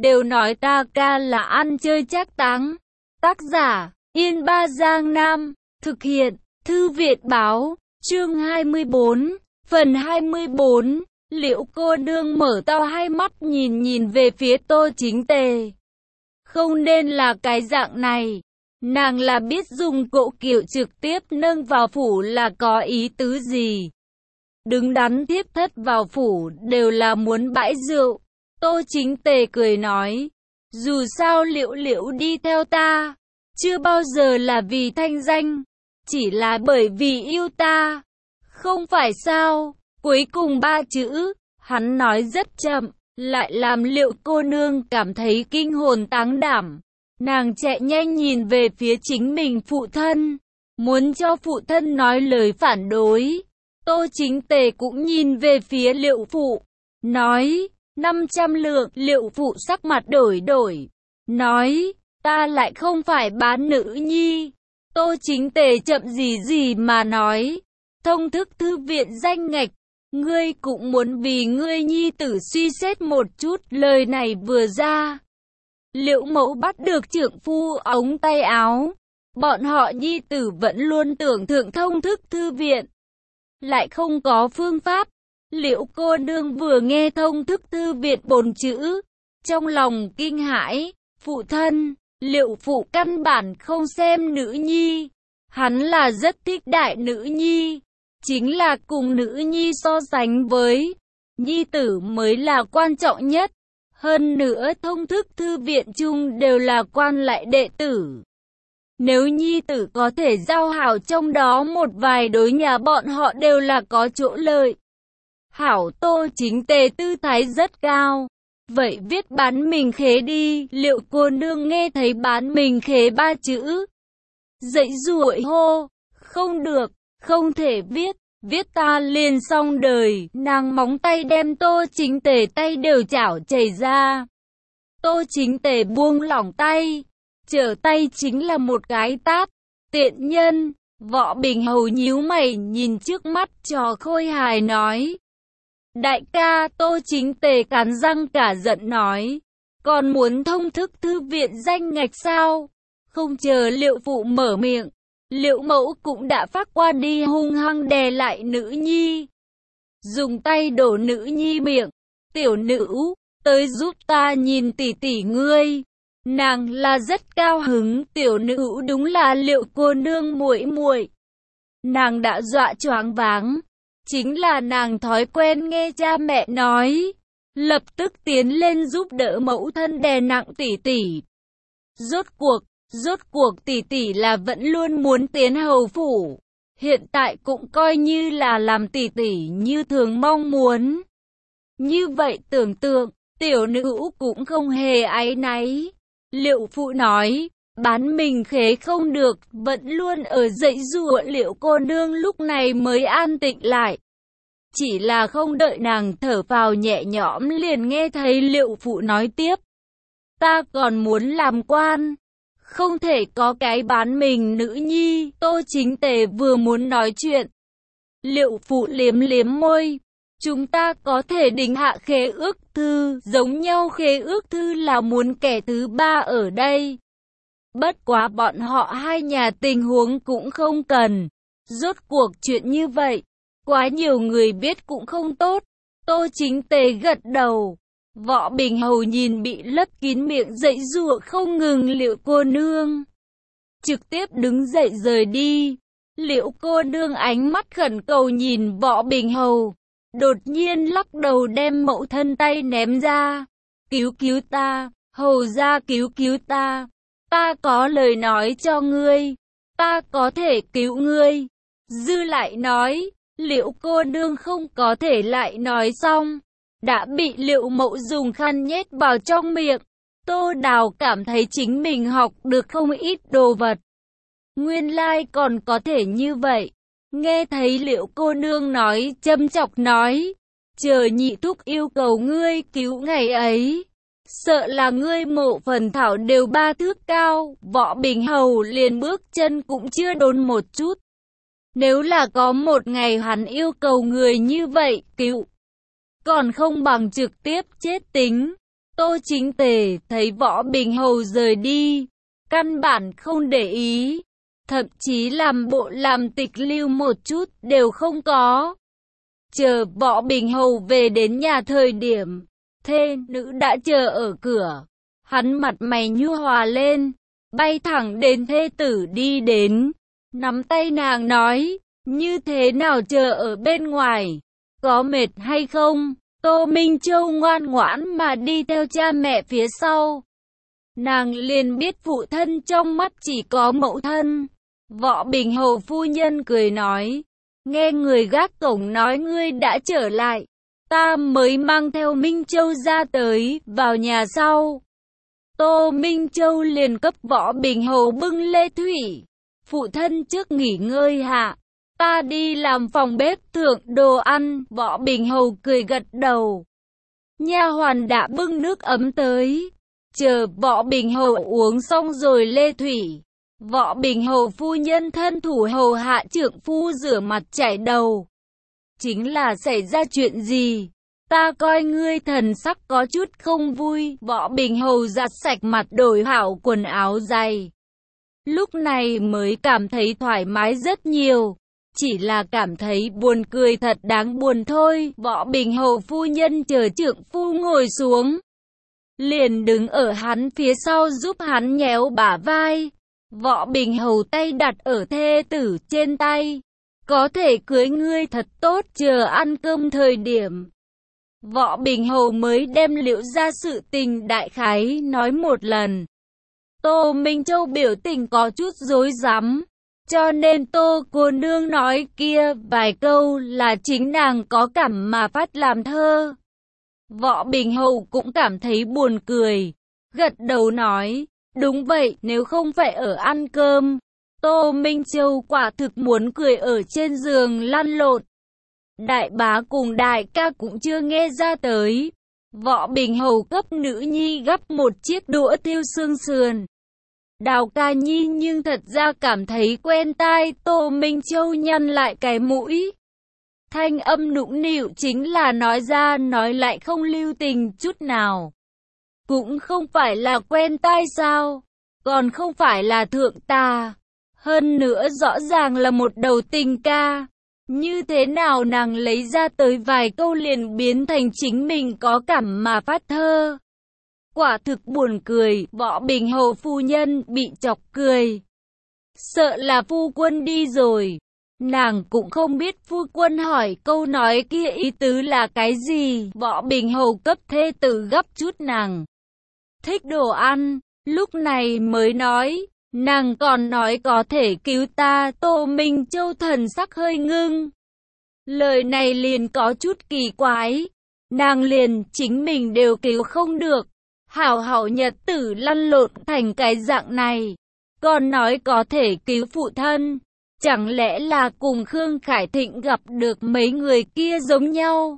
đều nói ta ca là ăn chơi trác táng. Tác giả, Yên Ba Giang Nam, thực hiện, Thư viện báo, chương 24, phần 24, Liễu cô nương mở to hai mắt nhìn về phía Tô Chính Tề. Không nên là cái dạng này, nàng là biết dùng cỗ kiệu trực tiếp nâng vào phủ là có ý tứ gì. Đứng đắn thiếp thất vào phủ đều là muốn bãi rượu. Tô Chính Tề cười nói, dù sao Liễu đi theo ta, chưa bao giờ là vì thanh danh, chỉ là bởi vì yêu ta, không phải sao? Cuối cùng ba chữ, hắn nói rất chậm, lại làm Liễu cô nương cảm thấy kinh hồn táng đảm. Nàng chạy nhanh nhìn về phía chính mình phụ thân, muốn cho phụ thân nói lời phản đối. Tô Chính Tề cũng nhìn về phía Liễu phụ, nói, 500 lượng. Liễu phụ sắc mặt đổi, nói, ta lại không phải bán nữ nhi. Tô Chính Tề chậm gì mà nói, thông thức thư viện danh ngạch, ngươi cũng muốn vì ngươi nhi tử suy xét một chút. Lời này vừa ra, Liễu mẫu bắt được trượng phu ống tay áo, bọn họ nhi tử vẫn luôn tưởng thượng thông thức thư viện, lại không có phương pháp. Liễu cô nương vừa nghe thông thức thư viện 4 chữ, trong lòng kinh hãi, phụ thân, Liễu phụ căn bản không xem nữ nhi, hắn là rất thích đại nữ nhi, chính là cùng nữ nhi so sánh với, nhi tử mới là quan trọng nhất, hơn nữa thông thức thư viện chung đều là quan lại đệ tử. Nếu nhi tử có thể giao hảo trong đó một vài đối nhà bọn họ đều là có chỗ lợi. Hảo. Tô Chính Tề tư thái rất cao. Vậy viết bán mình khế đi. Liễu cô nương nghe thấy bán mình khế 3 chữ, dậy rủi hô, không được, không thể viết ta liền xong đời. Nàng móng tay đem Tô Chính Tề tay đều chảo chảy ra. Tô Chính Tề buông lỏng tay, trở tay chính là một cái tát. Tiện nhân. Võ Bình Hầu nhíu mày nhìn trước mắt trò khôi hài nói, đại ca. Tô Chính Tề cắn răng cả giận nói, còn muốn thông thức thư viện danh ngạch sao? Không chờ Liễu phụ mở miệng, Liễu mẫu cũng đã phát qua đi hung hăng đè lại nữ nhi, dùng tay đổ nữ nhi miệng. Tiểu nữ, tới giúp ta nhìn tỷ tỷ ngươi. Nàng là rất cao hứng. Tiểu nữ đúng là Liễu cô nương muội. Nàng đã dọa choáng váng, chính là nàng thói quen nghe cha mẹ nói, lập tức tiến lên giúp đỡ mẫu thân đè nặng tỷ tỷ. Rốt cuộc tỷ tỷ là vẫn luôn muốn tiến hầu phủ, hiện tại cũng coi như là làm tỷ tỷ như thường mong muốn. Như vậy tưởng tượng, tiểu nữ cũng không hề áy náy. Liễu phụ nói, bán mình khế không được, vẫn luôn ở dãy giụa. Liễu cô nương lúc này mới an tĩnh lại. Chỉ là không đợi nàng thở vào nhẹ nhõm liền nghe thấy Liễu phụ nói tiếp, ta còn muốn làm quan, không thể có cái bán mình nữ nhi. Tô Chính Tề vừa muốn nói chuyện, Liễu phụ liếm môi, chúng ta có thể định hạ khế ước thư, giống nhau khế ước thư là muốn kẻ thứ ba ở đây. Bất quá bọn họ hai nhà tình huống cũng không cần. Rốt cuộc chuyện như vậy, quá nhiều người biết cũng không tốt. Tô Chính Tề gật đầu. Võ Bình Hầu nhìn bị lấp kín miệng dãy giụa không ngừng Liễu cô nương, trực tiếp đứng dậy rời đi. Liễu cô nương ánh mắt khẩn cầu nhìn Võ Bình Hầu, đột nhiên lắc đầu đem mẫu thân tay ném ra. Cứu ta, hầu ra cứu ta. Ta có lời nói cho ngươi, ta có thể cứu ngươi. Dư lại nói, Liễu cô nương không có thể lại nói xong, đã bị Liễu mẫu dùng khăn nhét vào trong miệng. Tô Đào cảm thấy chính mình học được không ít đồ vật. Nguyên lai còn có thể như vậy. Nghe thấy Liễu cô nương nói, châm chọc nói, chờ nhị thúc yêu cầu ngươi cứu ngày ấy, sợ là ngươi mộ phần thảo đều 3 thước cao. Võ Bình Hầu liền bước chân cũng chưa đốn một chút. Nếu là có một ngày hắn yêu cầu người như vậy cứu, còn không bằng trực tiếp chết tính. Tô Chính Tề thấy Võ Bình Hầu rời đi, căn bản không để ý, thậm chí làm bộ làm tịch lưu một chút đều không có. Chờ Võ Bình Hầu về đến nhà thời điểm, thê nữ đã chờ ở cửa. Hắn mặt mày nhu hòa lên, bay thẳng đến thê tử đi đến, nắm tay nàng nói, như thế nào chờ ở bên ngoài, có mệt hay không? Tô Minh Châu ngoan ngoãn mà đi theo cha mẹ phía sau. Nàng liền biết phụ thân trong mắt chỉ có mẫu thân. Võ Bình Hầu phu nhân cười nói, nghe người gác cổng nói ngươi đã trở lại, ta mới mang theo Minh Châu ra tới, vào nhà sau. Tô Minh Châu liền cấp Võ Bình Hầu bưng lê thủy. Phụ thân trước nghỉ ngơi hạ, ta đi làm phòng bếp thượng đồ ăn. Võ Bình Hầu cười gật đầu. Nha hoàn đã bưng nước ấm tới. Chờ Võ Bình Hầu uống xong rồi lê thủy, Võ Bình Hầu phu nhân thân thủ hầu hạ trượng phu rửa mặt chải đầu. Chính là xảy ra chuyện gì? Ta coi ngươi thần sắc có chút không vui. Võ Bình Hầu giặt sạch mặt đổi hảo quần áo dày. Lúc này mới cảm thấy thoải mái rất nhiều. Chỉ là cảm thấy buồn cười thật đáng buồn thôi. Võ Bình Hầu phu nhân chờ trượng phu ngồi xuống, liền đứng ở hắn phía sau giúp hắn nhéo bả vai. Võ Bình Hầu tay đặt ở thê tử trên tay. Có thể cưới ngươi thật tốt, chờ ăn cơm thời điểm. Võ Bình Hầu mới đem Liễu ra sự tình đại khái nói một lần. Tô Minh Châu biểu tình có chút rối rắm, cho nên Tô cô nương nói kia vài câu là chính nàng có cảm mà phát làm thơ. Võ Bình Hầu cũng cảm thấy buồn cười, gật đầu nói, đúng vậy, nếu không phải ở ăn cơm, Tô Minh Châu quả thực muốn cười ở trên giường lăn lộn. Đại bá cùng đại ca cũng chưa nghe ra tới. Võ Bình Hầu cấp nữ nhi gắp một chiếc đũa thiêu xương sườn. Đào ca nhi nhưng thật ra cảm thấy quen tai. Tô Minh Châu nhăn lại cái mũi. Thanh âm nũng nịu chính là nói ra nói lại không lưu tình chút nào. Cũng không phải là quen tai sao? Còn không phải là thượng tà. Hơn nữa rõ ràng là một đầu tình ca. Như thế nào nàng lấy ra tới vài câu liền biến thành chính mình có cảm mà phát thơ. Quả thực buồn cười. Võ Bình Hầu phu nhân bị chọc cười. Sợ là phu quân đi rồi. Nàng cũng không biết phu quân hỏi câu nói kia ý tứ là cái gì. Võ Bình Hầu cấp thê tử gấp chút nàng thích đồ ăn, lúc này mới nói, nàng còn nói có thể cứu ta. Tô Minh Châu thần sắc hơi ngưng. Lời này liền có chút kỳ quái. Nàng liền chính mình đều cứu không được. Hảo hảo nhật tử lăn lộn thành cái dạng này. Còn nói có thể cứu phụ thân. Chẳng lẽ là cùng Khương Khải Thịnh gặp được mấy người kia giống nhau?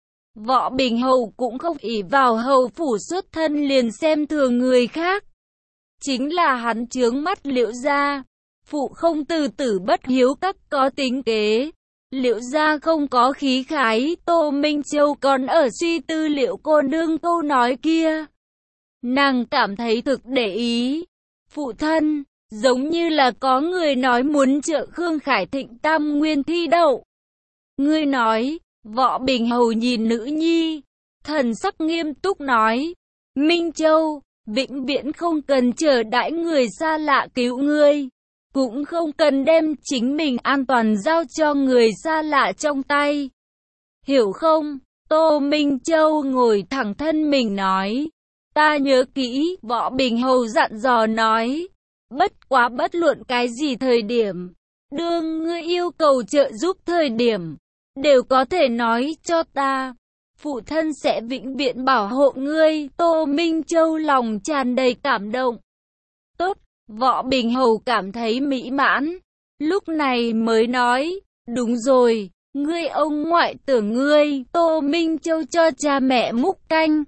Võ Bình Hầu cũng không ỷ vào hầu phủ xuất thân liền xem thường người khác. Chính là hắn chướng mắt Liễu gia. Phụ không từ tử bất hiếu các có tính kế. Liễu gia không có khí khái. Tô Minh Châu còn ở suy tư Liễu cô nương câu nói kia. Nàng cảm thấy thực để ý. Phụ thân, giống như là có người nói muốn trợ Khương Khải Thịnh tam nguyên thi đậu. Ngươi nói. Võ Bình Hầu nhìn nữ nhi, thần sắc nghiêm túc nói, Minh Châu, vĩnh viễn không cần chờ đãi người xa lạ cứu ngươi, cũng không cần đem chính mình an toàn giao cho người xa lạ trong tay. Hiểu không? Tô Minh Châu ngồi thẳng thân mình nói, ta nhớ kỹ. Võ Bình Hầu dặn dò nói, bất quá bất luận cái gì thời điểm, đương ngươi yêu cầu trợ giúp thời điểm, đều có thể nói cho ta. Phụ thân sẽ vĩnh viễn bảo hộ ngươi. Tô Minh Châu lòng tràn đầy cảm động. Tốt, Võ Bình Hầu cảm thấy mỹ mãn. Lúc này mới nói, đúng rồi, ngươi ông ngoại tưởng ngươi. Tô Minh Châu cho cha mẹ múc canh.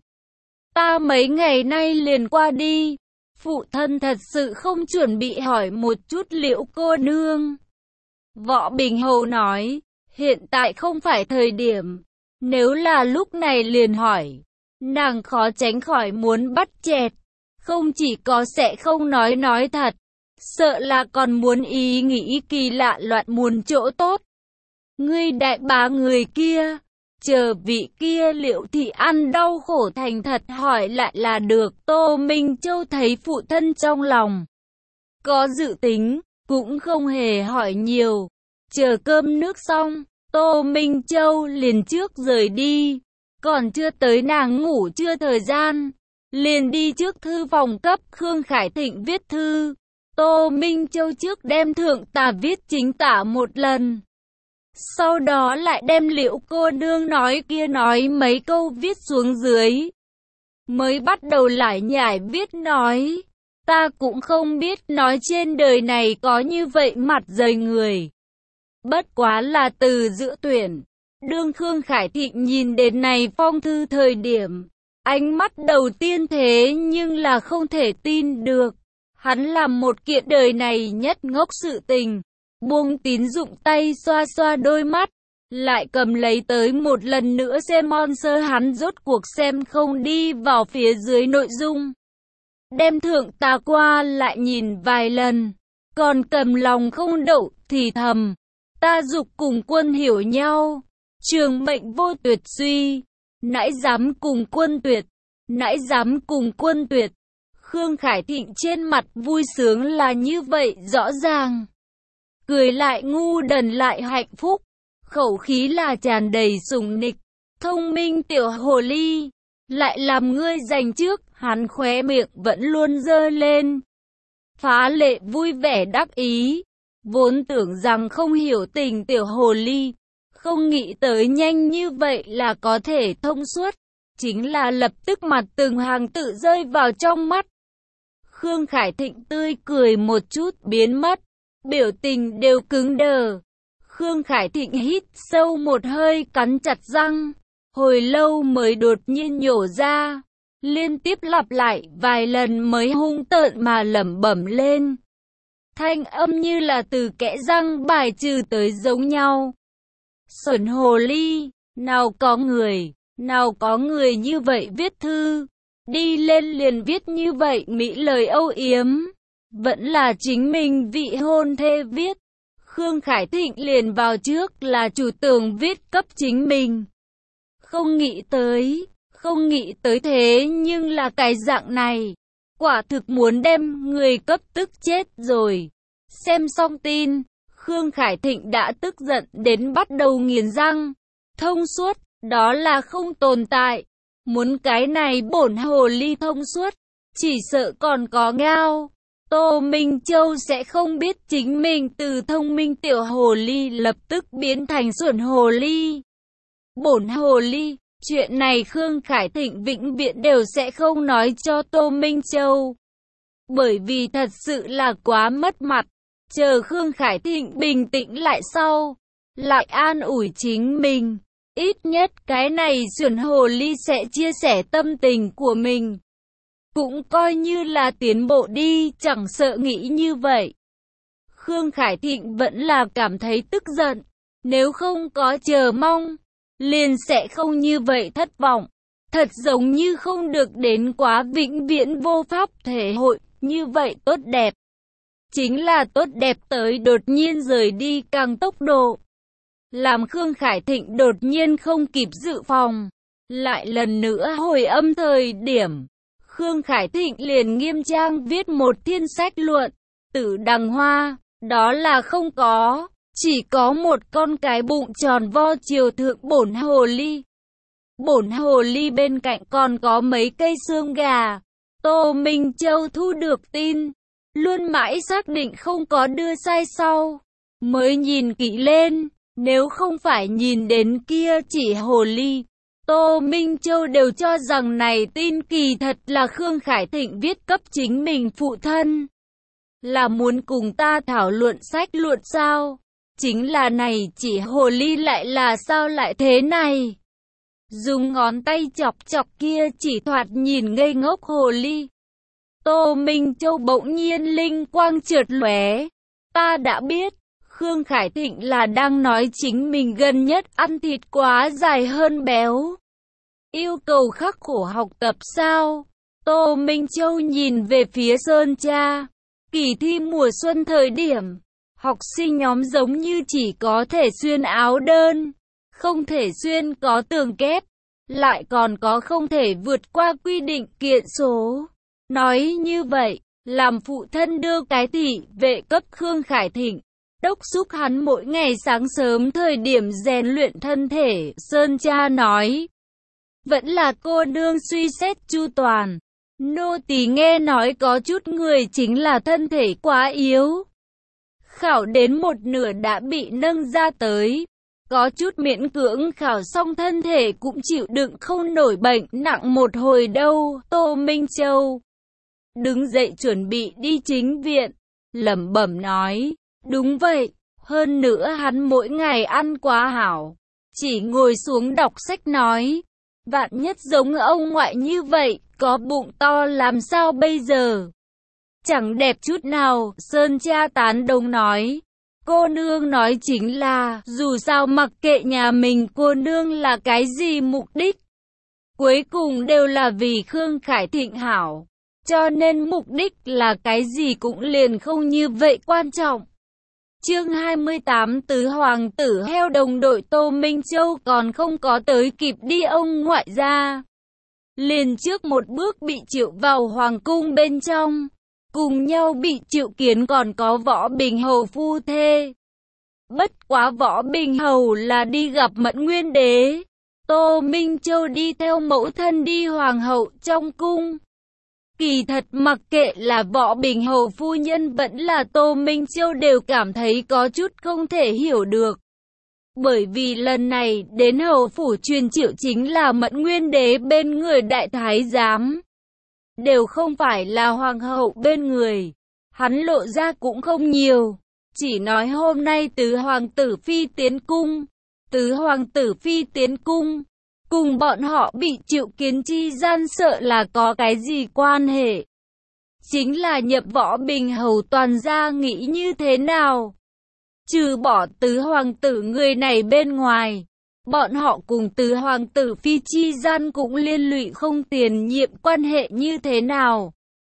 Ta mấy ngày nay liền qua đi. Phụ thân thật sự không chuẩn bị hỏi một chút Liễu cô nương. Võ Bình Hầu nói, hiện tại không phải thời điểm. Nếu là lúc này liền hỏi, Nàng khó tránh khỏi muốn bắt chẹt. Không chỉ có sẽ không nói thật, sợ là còn muốn ý nghĩ kỳ lạ loạn muốn chỗ tốt. Ngươi đại bá người kia, chờ vị kia liệu thì ăn đau khổ thành thật hỏi lại là được. Tô Minh Châu thấy phụ thân trong lòng có dự tính, cũng không hề hỏi nhiều. Chờ cơm nước xong, Tô Minh Châu liền trước rời đi. Còn chưa tới nàng ngủ trưa thời gian, liền đi trước thư phòng cấp Khương Khải Thịnh viết thư. Tô Minh Châu trước đem thượng tả viết chính tả một lần. Sau đó lại đem Liễu cô nương nói kia nói mấy câu viết xuống dưới. Mới bắt đầu lải nhải viết nói. Ta cũng không biết nói trên đời này có như vậy mặt dày người. Bất quá là từ giữa tuyển. Đương Khương Khải Thịnh nhìn đến này phong thư thời điểm, ánh mắt đầu tiên thế nhưng là không thể tin được. Hắn làm một kiện đời này nhất ngốc sự tình. Buông tín dụng tay xoa xoa đôi mắt, lại cầm lấy tới một lần nữa xem sơ hắn rốt cuộc xem không đi vào phía dưới nội dung. Đem thượng tà qua lại nhìn vài lần, còn cầm lòng không đậu thì thầm. Ta dục cùng quân hiểu nhau, trường mệnh vô tuyệt suy, nãi dám cùng quân tuyệt, nãi dám cùng quân tuyệt. Khương Khải Thịnh trên mặt vui sướng là như vậy rõ ràng. Cười lại ngu đần lại hạnh phúc, khẩu khí là tràn đầy sủng nịch. Thông minh tiểu hồ ly, lại làm ngươi giành trước. Hắn khóe miệng vẫn luôn giơ lên, phá lệ vui vẻ đắc ý. Vốn tưởng rằng không hiểu tình tiểu hồ ly, không nghĩ tới nhanh như vậy là có thể thông suốt. Chính là lập tức mặt từng hàng tự rơi vào trong mắt. Khương Khải Thịnh tươi cười một chút biến mất, biểu tình đều cứng đờ. Khương Khải Thịnh hít sâu một hơi, cắn chặt răng, hồi lâu mới đột nhiên nhổ ra, liên tiếp lặp lại vài lần mới hung tợn mà lẩm bẩm lên. Thanh âm như là từ kẽ răng bài trừ tới giống nhau. Xuẩn hồ ly, nào có người như vậy viết thư, đi lên liền viết như vậy mỹ lời âu yếm, vẫn là chính mình vị hôn thê viết. Khương Khải Thịnh liền vào trước là chủ tưởng viết cấp chính mình. Không nghĩ tới thế nhưng là cái dạng này, quả thực muốn đem người cấp tức chết rồi. Xem xong tin, Khương Khải Thịnh đã tức giận đến bắt đầu nghiến răng. Thông suốt, đó là không tồn tại. Muốn cái này bổn hồ ly thông suốt, chỉ sợ còn có ngao. Tô Minh Châu sẽ không biết chính mình từ thông minh tiểu hồ ly lập tức biến thành xuẩn hồ ly. Bổn hồ ly, chuyện này Khương Khải Thịnh vĩnh viễn đều sẽ không nói cho Tô Minh Châu. Bởi vì thật sự là quá mất mặt. Chờ Khương Khải Thịnh bình tĩnh lại sau, lại an ủi chính mình. Ít nhất cái này xuẩn hồ ly sẽ chia sẻ tâm tình của mình. Cũng coi như là tiến bộ đi, chẳng sợ nghĩ như vậy. Khương Khải Thịnh vẫn là cảm thấy tức giận. Nếu không có chờ mong, liền sẽ không như vậy thất vọng. Thật giống như không được đến quá vĩnh viễn vô pháp thể hội, như vậy tốt đẹp. Chính là tốt đẹp tới đột nhiên rời đi càng tốc độ. Làm Khương Khải Thịnh đột nhiên không kịp dự phòng. Lại lần nữa hồi âm thời điểm. Khương Khải Thịnh liền nghiêm trang viết một thiên sách luận. Tử đằng hoa, đó là không có. Chỉ có một con cái bụng tròn vo chiều thượng bổn hồ ly. Bổn hồ ly bên cạnh còn có mấy cây xương gà. Tô Minh Châu thu được tin, luôn mãi xác định không có đưa sai sau. Mới nhìn kỹ lên, nếu không phải nhìn đến kia chỉ hồ ly, Tô Minh Châu đều cho rằng này tin kỳ thật là Khương Khải Thịnh viết cấp chính mình phụ thân. Là muốn cùng ta thảo luận sách luận sao? Chính là này chỉ hồ ly lại là sao lại thế này? Dùng ngón tay chọc chọc kia chỉ thoạt nhìn ngây ngốc hồ ly. Tô Minh Châu bỗng nhiên linh quang chợt lóe. Ta đã biết, Khương Khải Thịnh là đang nói chính mình gần nhất ăn thịt quá dài hơn béo. Yêu cầu khắc khổ học tập sao? Tô Minh Châu nhìn về phía Sơn Tra. Kỳ thi mùa xuân thời điểm, học sinh nhóm giống như chỉ có thể xuyên áo đơn, không thể xuyên có tường kép, lại còn có không thể vượt qua quy định kiện số. Nói như vậy, làm phụ thân đưa cái thị vệ cấp Khương Khải Thịnh, đốc thúc hắn mỗi ngày sáng sớm thời điểm rèn luyện thân thể. Sơn Tra nói, vẫn là cô nương suy xét chu toàn. Nô tỳ nghe nói có chút người chính là thân thể quá yếu, khảo đến một nửa đã bị nâng ra tới, có chút miễn cưỡng khảo xong thân thể cũng chịu đựng không nổi bệnh nặng một hồi đâu. Tô Minh Châu đứng dậy chuẩn bị đi chính viện, lẩm bẩm nói, đúng vậy, hơn nữa hắn mỗi ngày ăn quá hảo, chỉ ngồi xuống đọc sách nói, vạn nhất giống ông ngoại như vậy, có bụng to làm sao bây giờ? Chẳng đẹp chút nào. Sơn Tra tán đồng nói, cô nương nói chính là, dù sao mặc kệ nhà mình cô nương là cái gì mục đích, cuối cùng đều là vì Khương Khải Thịnh hảo, cho nên mục đích là cái gì cũng liền không như vậy quan trọng. Chương 28 Tứ hoàng tử heo đồng đội. Tô Minh Châu còn không có tới kịp đi ông ngoại gia, liền trước một bước bị triệu vào hoàng cung bên trong, cùng nhau bị triệu kiến còn có Võ Bình Hầu phu thê. Bất quá Võ Bình Hầu là đi gặp Mẫn Nguyên Đế, Tô Minh Châu đi theo mẫu thân đi hoàng hậu trong cung. Kỳ thật mặc kệ là Võ Bình Hầu phu nhân vẫn là Tô Minh Châu đều cảm thấy có chút không thể hiểu được. Bởi vì lần này đến hầu phủ truyền triệu chính là Mẫn Nguyên Đế bên người đại thái giám, đều không phải là hoàng hậu bên người. Hắn lộ ra cũng không nhiều, chỉ nói hôm nay tứ hoàng tử phi tiến cung. Tứ hoàng tử phi tiến cung, cùng bọn họ bị triệu kiến chi gian sợ là có cái gì quan hệ. Chính là nhập Võ Bình Hầu toàn gia nghĩ như thế nào? Trừ bỏ tứ hoàng tử người này bên ngoài, bọn họ cùng tứ hoàng tử phi chi gian cũng liên lụy không tiền nhiệm quan hệ như thế nào?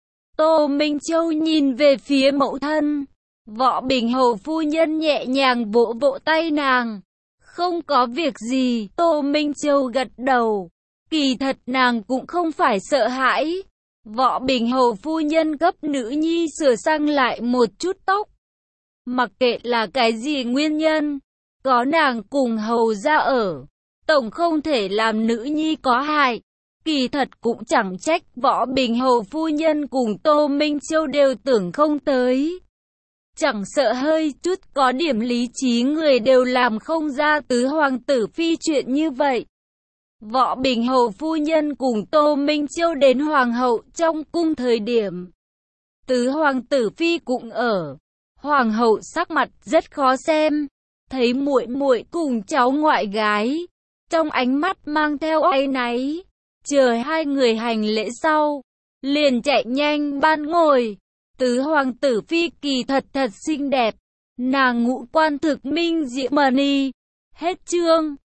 Tô Minh Châu nhìn về phía mẫu thân, Võ Bình Hầu phu nhân nhẹ nhàng vỗ vỗ tay nàng. Không có việc gì. Tô Minh Châu gật đầu. Kỳ thật nàng cũng không phải sợ hãi. Võ Bình Hầu phu nhân gấp nữ nhi sửa sang lại một chút tóc. Mặc kệ là cái gì nguyên nhân, có nàng cùng hầu ra ở, tổng không thể làm nữ nhi có hại. Kỳ thật cũng chẳng trách Võ Bình Hầu phu nhân cùng Tô Minh Châu đều tưởng không tới. Chẳng sợ hơi chút có điểm lý trí người đều làm không ra tứ hoàng tử phi chuyện như vậy. Võ Bình Hầu phu nhân cùng Tô Minh Châu đến hoàng hậu trong cung thời điểm, tứ hoàng tử phi cũng ở. Hoàng hậu sắc mặt rất khó xem, thấy muội muội cùng cháu ngoại gái, trong ánh mắt mang theo áy náy. Chờ hai người hành lễ sau, liền chạy nhanh ban ngồi. Tứ hoàng tử phi kỳ thật thật xinh đẹp, nàng ngũ quan thực minh diễm mờ ni. Hết chương.